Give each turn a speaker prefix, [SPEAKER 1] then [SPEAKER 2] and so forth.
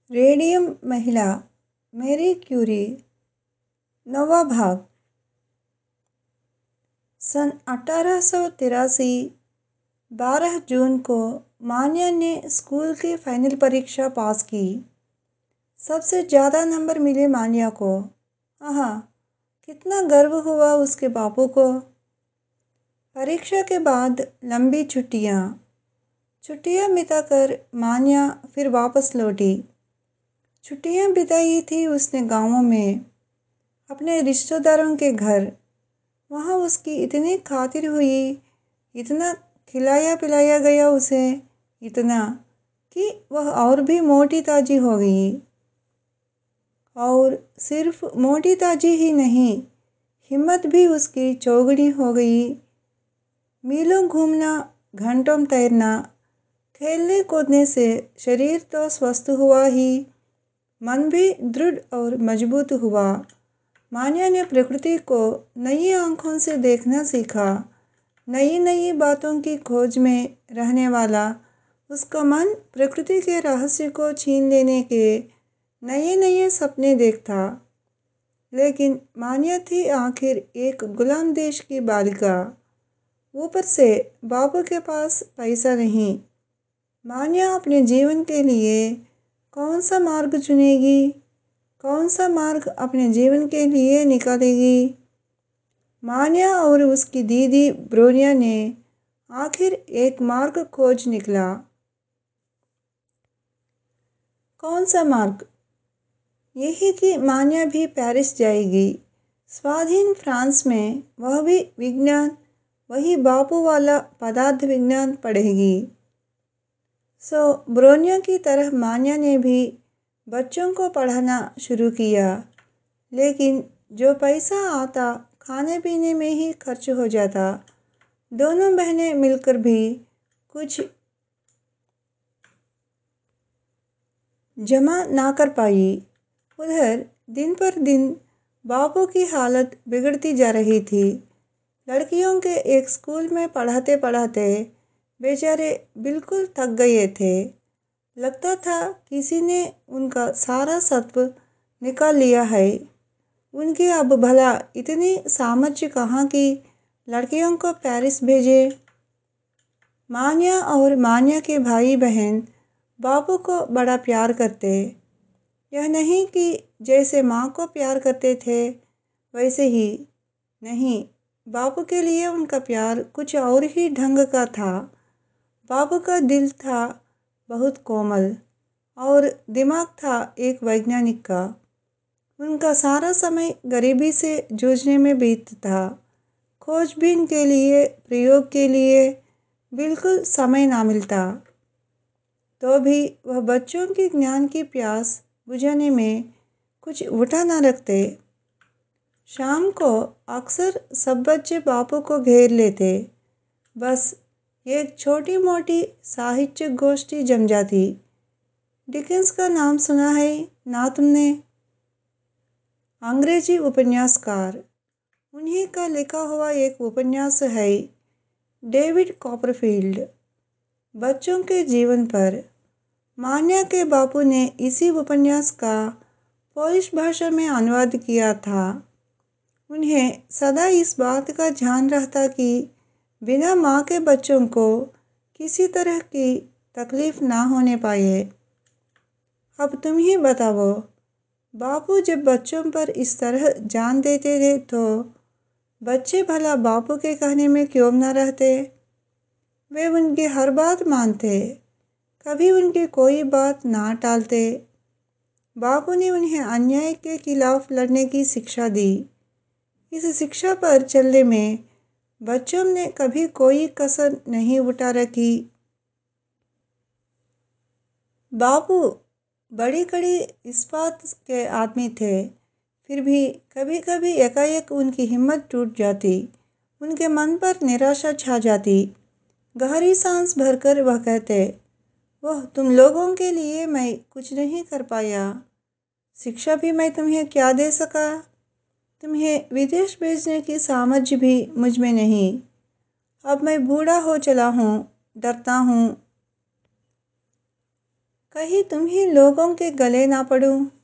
[SPEAKER 1] Radium महिला Marie Curie. नौवा भाग। सन 1883 12 जून को मान्या ने स्कूल की फाइनल परीक्षा पास की। सबसे ज़्यादा नंबर मिले मान्या को। आहा, कितना गर्व हुआ उसके बापू को। परीक्षा के बाद लंबी छुट्टियाँ बिताकर मान्या फिर वापस लौटी। छुट्टियाँ बिताई थी उसने गाँवों में, अपने रिश्तेदारों के घर। वहाँ उसकी इतनी खातिर हुई, इतना खिलाया पिलाया गया उसे, इतना कि वह और भी मोटी ताजी हो गई। और सिर्फ मोटी ताजी ही नहीं, हिम्मत भी उसकी चौगुनी हो गई। मीलों घूमना, घंटों तैरना, खेलने कूदने से शरीर तो स्वस्थ हुआ ही, मन भी दृढ़ और मजबूत हुआ। मान्या ने प्रकृति को नई आँखों से देखना सीखा। नई नई बातों की खोज में रहने वाला उसका मन प्रकृति के रहस्य को छीन लेने के नए नए सपने देखता। लेकिन मान्या थी आखिर एक गुलाम देश की बालिका। ऊपर से बाबू के पास पैसा नहीं। मान्या अपने जीवन के लिए कौन सा मार्ग चुनेगी, कौन सा मार्ग अपने जीवन के लिए निकालेगी। मान्या और उसकी दीदी ब्रोनिया ने आखिर एक मार्ग खोज निकला। कौन सा मार्ग? यही कि मान्या भी पेरिस जाएगी। स्वाधीन फ्रांस में वह भी विज्ञान, वही बापू वाला पदार्थ विज्ञान पढ़ेगी। ब्रोनिया की तरह मान्या ने भी बच्चों को पढ़ाना शुरू किया। लेकिन जो पैसा आता खाने पीने में ही खर्च हो जाता। दोनों बहनें मिलकर भी कुछ जमा ना कर पाई। उधर दिन पर दिन बापू की हालत बिगड़ती जा रही थी। लड़कियों के एक स्कूल में पढ़ाते पढ़ाते बेचारे बिल्कुल थक गए थे। लगता था किसी ने उनका सारा सत्व निकाल लिया है। उनकी अब भला इतनी सामर्थ्य कहाँ की लड़कियों को पेरिस भेजे। मान्या और मान्या के भाई बहन बापू को बड़ा प्यार करते। यह नहीं कि जैसे माँ को प्यार करते थे वैसे ही, नहीं, बापू के लिए उनका प्यार कुछ और ही ढंग का था। बापू का दिल था बहुत कोमल और दिमाग था एक वैज्ञानिक का। उनका सारा समय गरीबी से जूझने में बीतता। खोजबीन के लिए, प्रयोग के लिए बिल्कुल समय ना मिलता। तो भी वह बच्चों की ज्ञान की प्यास बुझाने में कुछ उठा ना रखते। शाम को अक्सर सब बच्चे बापू को घेर लेते। बस एक छोटी मोटी साहित्य गोष्ठी जम जाती। डिकेंस का नाम सुना है ना तुमने? अंग्रेजी उपन्यासकार। उन्हीं का लिखा हुआ एक उपन्यास है डेविड कॉपरफील्ड, बच्चों के जीवन पर। मान्या के बापू ने इसी उपन्यास का पोलिश भाषा में अनुवाद किया था। उन्हें सदा इस बात का ध्यान रहता कि बिना माँ के बच्चों को किसी तरह की तकलीफ ना होने पाए। अब तुम ही बताओ, बापू जब बच्चों पर इस तरह जान देते थे तो बच्चे भला बापू के कहने में क्यों ना रहते। वे उनकी हर बात मानते, कभी उनकी कोई बात ना टालते। बापू ने उन्हें अन्याय के खिलाफ लड़ने की शिक्षा दी। इस शिक्षा पर चलने में बच्चों ने कभी कोई कसर नहीं उठा रखी। बापू बड़ी कड़ी इस्पात के आदमी थे। फिर भी कभी कभी एकाएक उनकी हिम्मत टूट जाती। उनके मन पर निराशा छा जाती। गहरी सांस भरकर वह कहते, वह तुम लोगों के लिए मैं कुछ नहीं कर पाया। शिक्षा भी मैं तुम्हें क्या दे सका। तुम्हें विदेश भेजने की सामर्थ्य भी मुझ में नहीं। अब मैं बूढ़ा हो चला हूँ, डरता हूँ। कहीं तुम ही लोगों के गले ना पड़ूं।